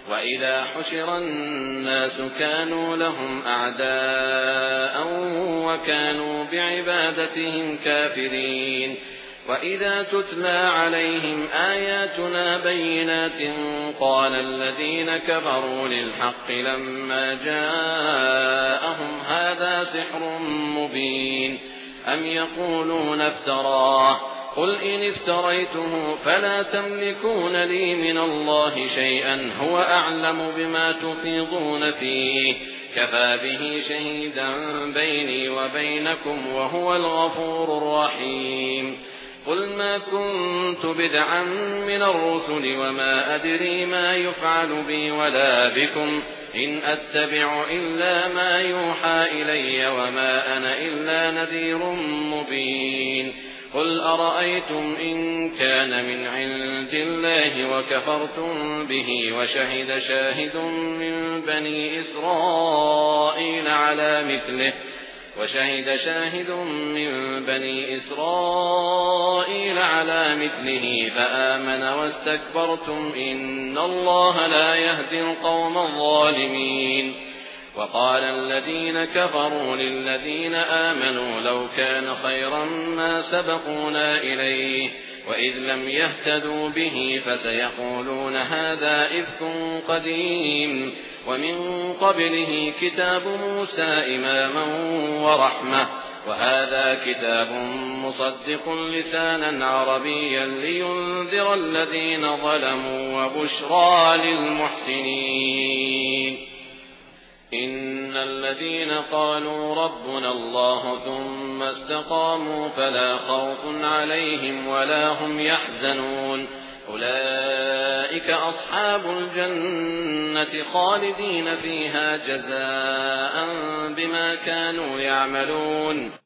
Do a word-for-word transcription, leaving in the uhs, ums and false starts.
وإذا حشر الناس كانوا لهم أعداء وكانوا بعبادتهم كافرين وإذا تتلى عليهم آياتنا بينات قال الذين كفروا للحق لما جاءهم هذا سحر مبين أم يقولون افتراه قل إن افتريته فلا تملكون لي من الله شيئا هو أعلم بما تفيضون فيه كفى به شهيدا بيني وبينكم وهو الغفور الرحيم قل ما كنت بدعا من الرسل وما أدري ما يفعل بي ولا بكم إن أتبع إلا ما يوحى إلي وما أنا إلا نذير مبين قل أرأيتم إن كان من عند الله وكفرتم به وشهد شاهد من بني إسرائيل على مثله وشهد شاهد من بني إسرائيل على مثله فآمن واستكبرتم إن الله لا يهدي القوم الظالمين وقال الذين كفروا للذين آمنوا لو كان خيرا ما سبقونا إليه وإذ لم يهتدوا به فسيقولون هذا إفك قديم ومن قبله كتاب موسى إماما ورحمة وهذا كتاب مصدق لسانا عربيا لينذر الذين ظلموا وبشرى للمحسنين إن الذين قالوا ربنا الله ثم استقاموا فلا خوف عليهم ولا هم يحزنون أولئك أصحاب الجنة خالدين فيها جزاء بما كانوا يعملون